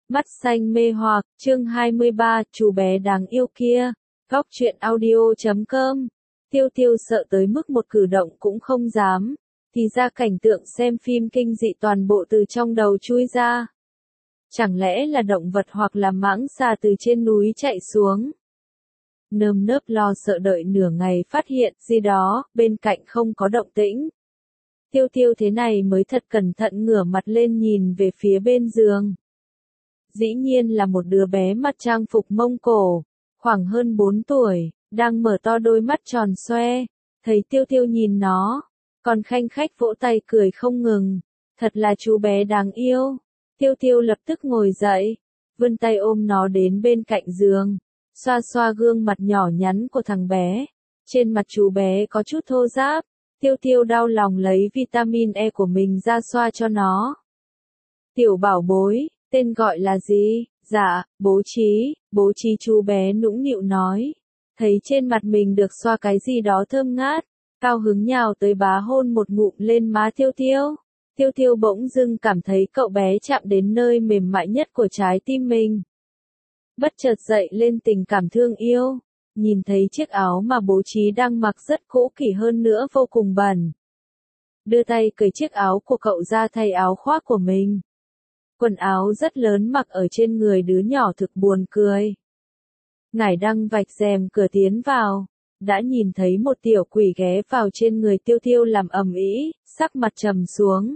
Mắt xanh mê hoặc, chương 23, chú bé đáng yêu kia. Góc truyện audio.com. Tiêu Tiêu sợ tới mức một cử động cũng không dám. Thì ra cảnh tượng xem phim kinh dị toàn bộ từ trong đầu chui ra. Chẳng lẽ là động vật hoặc là mãng xà từ trên núi chạy xuống. Nơm nớp lo sợ đợi nửa ngày phát hiện gì đó, bên cạnh không có động tĩnh. Tiêu Tiêu thế này mới thật cẩn thận ngửa mặt lên nhìn về phía bên giường. Dĩ nhiên là một đứa bé mặc trang phục Mông Cổ, khoảng hơn 4 tuổi, đang mở to đôi mắt tròn xoe. Thấy Tiêu Tiêu nhìn nó, còn khanh khách vỗ tay cười không ngừng. Thật là chú bé đáng yêu. Tiêu Tiêu lập tức ngồi dậy, vươn tay ôm nó đến bên cạnh giường, xoa xoa gương mặt nhỏ nhắn của thằng bé. Trên mặt chú bé có chút thô ráp. Tiêu Tiêu đau lòng lấy vitamin E của mình ra xoa cho nó. Tiểu bảo bối, tên gọi là gì? Dạ, bố trí chú bé nũng nịu nói. Thấy trên mặt mình được xoa cái gì đó thơm ngát, cao hứng nhào tới bá hôn một ngụm lên má Tiêu Tiêu. Tiêu Tiêu bỗng dưng cảm thấy cậu bé chạm đến nơi mềm mại nhất của trái tim mình. Bất chợt dậy lên tình cảm thương yêu. Nhìn thấy chiếc áo mà bố trí đang mặc rất cũ kỹ hơn nữa vô cùng bẩn. Đưa tay cởi chiếc áo của cậu ra thay áo khoác của mình. Quần áo rất lớn mặc ở trên người đứa nhỏ thực buồn cười. Ngải Đăng vạch rèm cửa tiến vào, đã nhìn thấy một tiểu quỷ ghé vào trên người Tiêu Tiêu làm ầm ĩ, sắc mặt trầm xuống.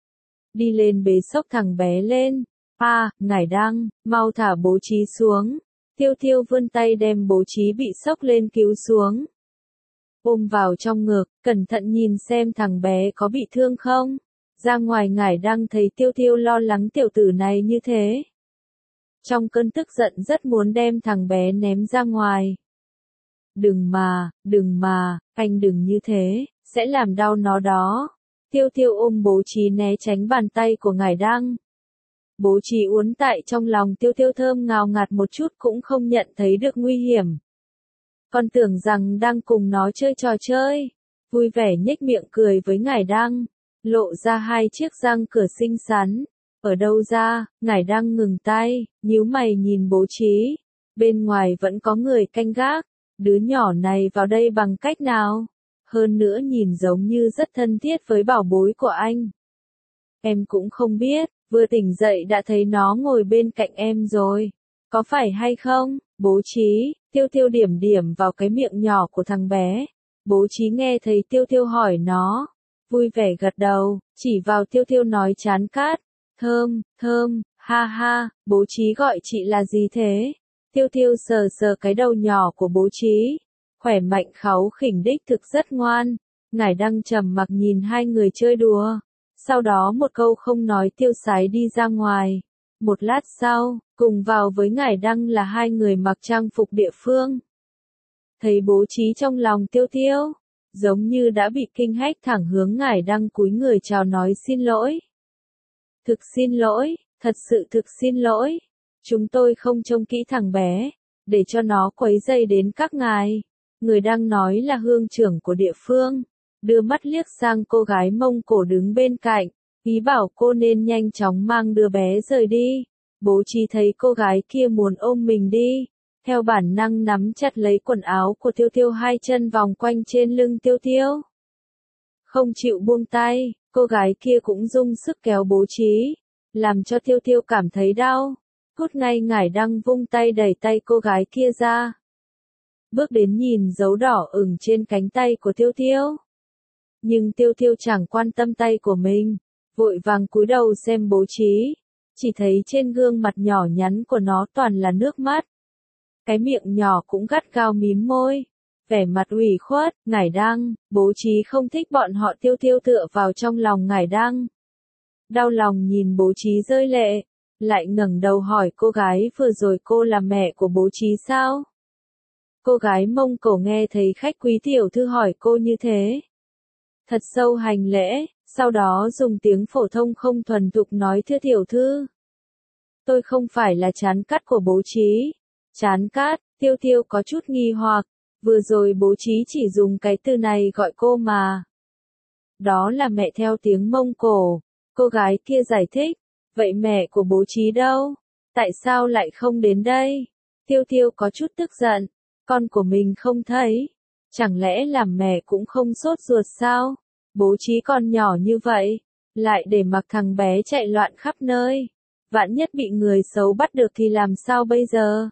Đi lên bế xốc thằng bé lên. Ngải Đăng, mau thả bố trí xuống. Tiêu Tiêu vươn tay đem bố trí bị sốc lên cứu xuống. Ôm vào trong ngực, cẩn thận nhìn xem thằng bé có bị thương không. Ra ngoài Ngải Đăng thấy Tiêu Tiêu lo lắng tiểu tử này như thế. Trong cơn tức giận rất muốn đem thằng bé ném ra ngoài. Đừng mà, anh đừng như thế, sẽ làm đau nó đó. Tiêu Tiêu ôm bố trí né tránh bàn tay của Ngải Đăng. Bố trí uốn tại trong lòng Tiêu Tiêu thơm ngào ngạt một chút cũng không nhận thấy được nguy hiểm. Còn tưởng rằng đang cùng nó chơi trò chơi. Vui vẻ nhếch miệng cười với Ngải Đăng. Lộ ra hai chiếc răng cửa xinh xắn. Ở đâu ra? Ngải Đăng ngừng tay, nhíu mày nhìn bố trí. Bên ngoài vẫn có người canh gác. Đứa nhỏ này vào đây bằng cách nào? Hơn nữa nhìn giống như rất thân thiết với bảo bối của anh. Em cũng không biết. Vừa tỉnh dậy đã thấy nó ngồi bên cạnh em rồi. Có phải hay không? Bố trí, Tiêu Tiêu điểm vào cái miệng nhỏ của thằng bé. Bố trí nghe thấy Tiêu Tiêu hỏi nó. Vui vẻ gật đầu, chỉ vào Tiêu Tiêu nói chán cát. Thơm, ha, bố trí gọi chị là gì thế? Tiêu Tiêu sờ cái đầu nhỏ của bố trí. Khỏe mạnh kháu khỉnh đích thực rất ngoan. Ngải Đăng trầm mặc nhìn hai người chơi đùa. Sau đó một câu không nói tiêu sái đi ra ngoài. Một lát sau, cùng vào với Ngải Đăng là hai người mặc trang phục địa phương. Thấy bố trí trong lòng Tiêu Tiêu, giống như đã bị kinh hách thẳng hướng Ngải Đăng cúi người chào nói xin lỗi. Thực xin lỗi, thật sự thực xin lỗi. Chúng tôi không trông kỹ thằng bé, để cho nó quấy rầy đến các ngài. Người đang nói là hương trưởng của địa phương. Đưa mắt liếc sang cô gái Mông Cổ đứng bên cạnh, ý bảo cô nên nhanh chóng mang đứa bé rời đi. Bố trí thấy cô gái kia muốn ôm mình đi, theo bản năng nắm chặt lấy quần áo của Tiêu Tiêu, hai chân vòng quanh trên lưng Tiêu Tiêu. Không chịu buông tay, cô gái kia cũng dùng sức kéo bố trí, làm cho Tiêu Tiêu cảm thấy đau. Cút ngay! Ngải Đăng vung tay đẩy tay cô gái kia ra. Bước đến nhìn dấu đỏ ửng trên cánh tay của Tiêu Tiêu. Nhưng Tiêu Tiêu chẳng quan tâm tay của mình, vội vàng cúi đầu xem bố trí, chỉ thấy trên gương mặt nhỏ nhắn của nó toàn là nước mắt. Cái miệng nhỏ cũng gắt gao mím môi, vẻ mặt ủy khuất. Ngải Đăng, bố trí không thích bọn họ. Tiêu Tiêu tựa vào trong lòng Ngải Đăng. Đau lòng nhìn bố trí rơi lệ, lại ngẩng đầu hỏi cô gái vừa rồi cô là mẹ của bố trí sao? Cô gái Mông Cổ nghe thấy khách quý tiểu thư hỏi cô như thế. Thật sâu hành lễ, sau đó dùng tiếng phổ thông không thuần thục nói thưa tiểu thư. Tôi không phải là chán cát của bố trí. Chán cát? Tiêu Tiêu có chút nghi hoặc, vừa rồi bố trí chỉ dùng cái từ này gọi cô mà. Đó là mẹ theo tiếng Mông Cổ. Cô gái kia giải thích, vậy mẹ của bố trí đâu? Tại sao lại không đến đây? Tiêu Tiêu có chút tức giận, con của mình không thấy. Chẳng lẽ làm mẹ cũng không sốt ruột sao? Bố trí con nhỏ như vậy, lại để mặc thằng bé chạy loạn khắp nơi. Vạn nhất bị người xấu bắt được thì làm sao bây giờ?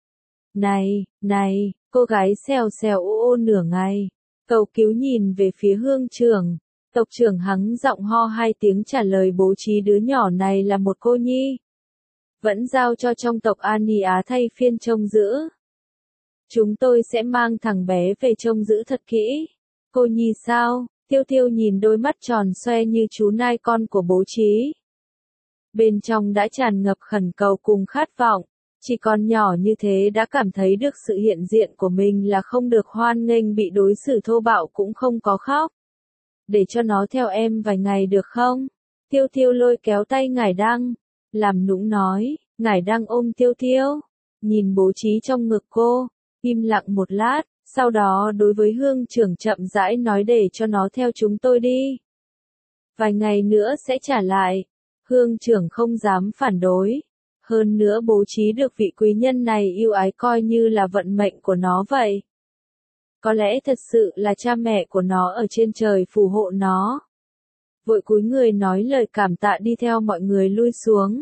Này, cô gái xèo xèo ô ô nửa ngày. Cầu cứu nhìn về phía Hương trưởng. Tộc trưởng hắng giọng ho hai tiếng trả lời bố trí đứa nhỏ này là một cô nhi. Vẫn giao cho trong tộc An Nhi Á thay phiên trông giữ. Chúng tôi sẽ mang thằng bé về trông giữ thật kỹ. Cô nhi sao? Tiêu Tiêu nhìn đôi mắt tròn xoe như chú nai con của bố trí. Bên trong đã tràn ngập khẩn cầu cùng khát vọng. Chỉ còn nhỏ như thế đã cảm thấy được sự hiện diện của mình là không được hoan nghênh, bị đối xử thô bạo cũng không có khóc. Để cho nó theo em vài ngày được không? Tiêu Tiêu lôi kéo tay Ngải Đăng, làm nũng nói. Ngải Đăng ôm Tiêu Tiêu, nhìn bố trí trong ngực cô, im lặng một lát, sau đó đối với Hương trưởng chậm rãi nói để cho nó theo chúng tôi đi. Vài ngày nữa sẽ trả lại. Hương trưởng không dám phản đối. Hơn nữa bố trí được vị quý nhân này yêu ái coi như là vận mệnh của nó vậy. Có lẽ thật sự là cha mẹ của nó ở trên trời phù hộ nó. Vội cúi người nói lời cảm tạ đi theo mọi người lui xuống.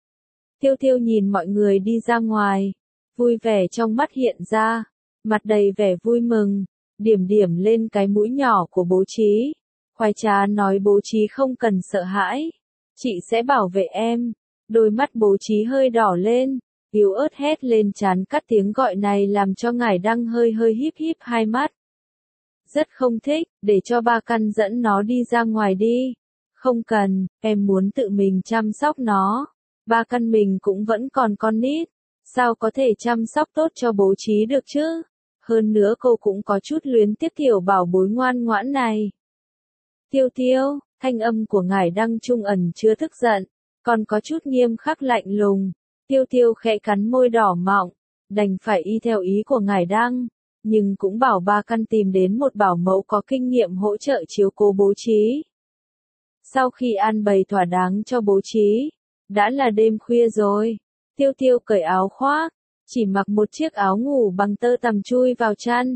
Tiêu Tiêu nhìn mọi người đi ra ngoài, vui vẻ trong mắt hiện ra, mặt đầy vẻ vui mừng, điểm điểm lên cái mũi nhỏ của bố trí. Khoái trá nói bố trí không cần sợ hãi, chị sẽ bảo vệ em. Đôi mắt bố trí hơi đỏ lên, yếu ớt hét lên chán cắt tiếng gọi này làm cho Ngải Đăng hơi híp híp hai mắt. Rất không thích, để cho ba căn dẫn nó đi ra ngoài đi. Không cần, em muốn tự mình chăm sóc nó. Ba căn mình cũng vẫn còn con nít, sao có thể chăm sóc tốt cho bố trí được chứ? Hơn nữa cô cũng có chút luyến tiếc tiểu bảo bối ngoan ngoãn này. Tiêu Tiêu, thanh âm của Ngải Đăng trung ẩn chứa tức giận, còn có chút nghiêm khắc lạnh lùng. Tiêu Tiêu khẽ cắn môi đỏ mọng, đành phải y theo ý của Ngải Đăng, nhưng cũng bảo ba căn tìm đến một bảo mẫu có kinh nghiệm hỗ trợ chiếu cố bố trí. Sau khi an bày thỏa đáng cho bố trí, đã là đêm khuya rồi. Tiêu Tiêu cởi áo khoác, chỉ mặc một chiếc áo ngủ bằng tơ tằm chui vào chăn.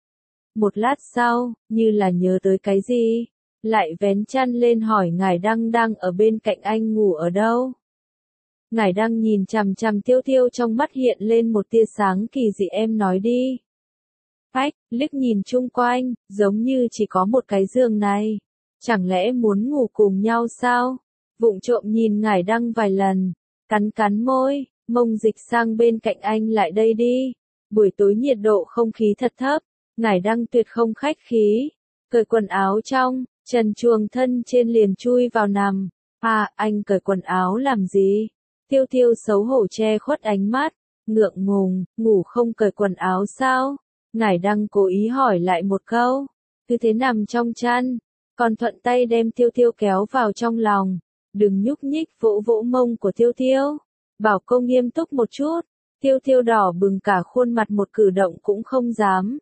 Một lát sau, như là nhớ tới cái gì, lại vén chăn lên hỏi Ngải Đăng đang ở bên cạnh anh ngủ ở đâu. Ngải Đăng nhìn chằm chằm Tiêu Tiêu, trong mắt hiện lên một tia sáng kỳ dị. Em nói đi. Phách, liếc nhìn chung quanh, giống như chỉ có một cái giường này. Chẳng lẽ muốn ngủ cùng nhau sao? Vụng trộm nhìn Ngải Đăng vài lần, cắn môi, mông dịch sang bên cạnh anh. Lại đây đi. Buổi tối nhiệt độ không khí thật thấp, Ngải Đăng tuyệt không khách khí, cởi quần áo trong, trần truồng thân trên liền chui vào nằm. À, anh cởi quần áo làm gì? Tiêu Tiêu xấu hổ che khuất ánh mắt, ngượng ngùng, ngủ không cởi quần áo sao? Ngải Đăng cố ý hỏi lại một câu, cứ thế nằm trong chăn, còn thuận tay đem Tiêu Tiêu kéo vào trong lòng, đừng nhúc nhích, vỗ vỗ mông của Tiêu Tiêu, bảo cô nghiêm túc một chút. Tiêu Tiêu đỏ bừng cả khuôn mặt, một cử động cũng không dám.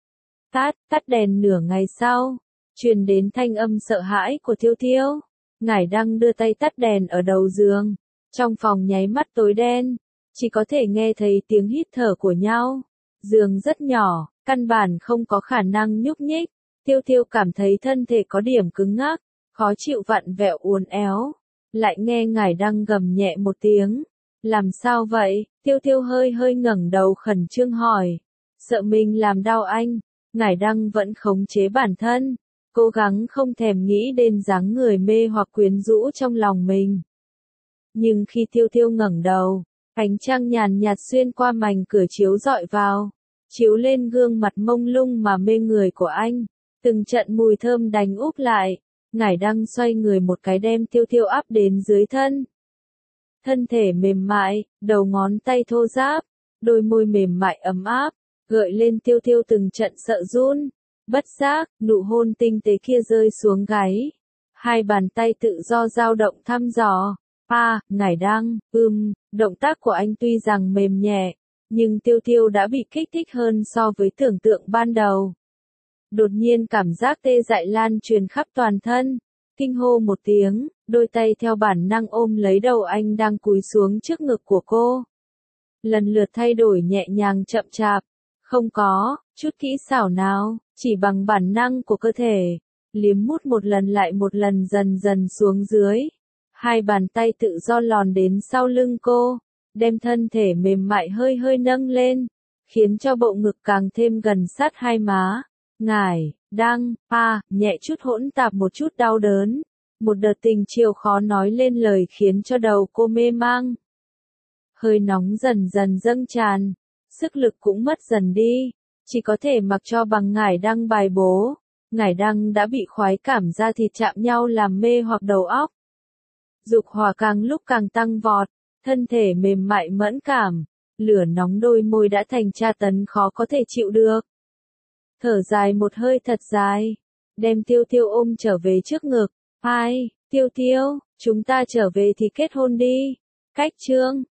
Tắt đèn. Nửa ngày sau, truyền đến thanh âm sợ hãi của Tiêu Tiêu. Ngải Đăng đưa tay tắt đèn ở đầu giường. Trong phòng nháy mắt tối đen, chỉ có thể nghe thấy tiếng hít thở của nhau. Giường rất nhỏ, căn bản không có khả năng nhúc nhích. Tiêu Tiêu cảm thấy thân thể có điểm cứng ngắc, khó chịu, vặn vẹo uốn éo. Lại nghe Ngải Đăng gầm nhẹ một tiếng. Làm sao vậy? Tiêu Tiêu hơi ngẩng đầu khẩn trương hỏi. Sợ mình làm đau anh. Ngải Đăng vẫn khống chế bản thân, cố gắng không thèm nghĩ đến dáng người mê hoặc quyến rũ trong lòng mình. Nhưng khi Tiêu Tiêu ngẩng đầu, ánh trăng nhàn nhạt xuyên qua mảnh cửa chiếu rọi vào, chiếu lên gương mặt mông lung mà mê người của anh. Từng trận mùi thơm đánh úp lại, Ngải Đăng xoay người một cái đem Tiêu Tiêu áp đến dưới thân. Thân thể mềm mại, đầu ngón tay thô ráp, đôi môi mềm mại ấm áp, gợi lên Tiêu Tiêu từng trận sợ run. Bất giác, nụ hôn tinh tế kia rơi xuống gáy. Hai bàn tay tự do dao động thăm dò. Ngải Đăng, động tác của anh tuy rằng mềm nhẹ, nhưng Tiêu Tiêu đã bị kích thích hơn so với tưởng tượng ban đầu. Đột nhiên cảm giác tê dại lan truyền khắp toàn thân. kinh hô một tiếng, đôi tay theo bản năng ôm lấy đầu anh đang cúi xuống trước ngực của cô. Lần lượt thay đổi nhẹ nhàng chậm chạp, không có chút kỹ xảo nào, chỉ bằng bản năng của cơ thể, liếm mút một lần lại một lần dần dần xuống dưới. Hai bàn tay tự do lòn đến sau lưng cô, đem thân thể mềm mại hơi hơi nâng lên, khiến cho bộ ngực càng thêm gần sát hai má. Ngải, đăng, nhẹ chút hỗn tạp một chút đau đớn. Một đợt tình chiều khó nói lên lời khiến cho đầu cô mê mang. Hơi nóng dần dần dâng tràn, sức lực cũng mất dần đi, chỉ có thể mặc cho bằng ngải đăng bài bố. Ngải đăng đã bị khoái cảm da thịt chạm nhau làm mê hoặc đầu óc. Dục hỏa càng lúc càng tăng vọt, thân thể mềm mại mẫn cảm, lửa nóng đôi môi đã thành tra tấn khó có thể chịu được. Thở dài một hơi thật dài, đem Tiêu Tiêu ôm trở về trước ngực. Ai, Tiêu Tiêu, chúng ta trở về thì kết hôn đi. Cách chương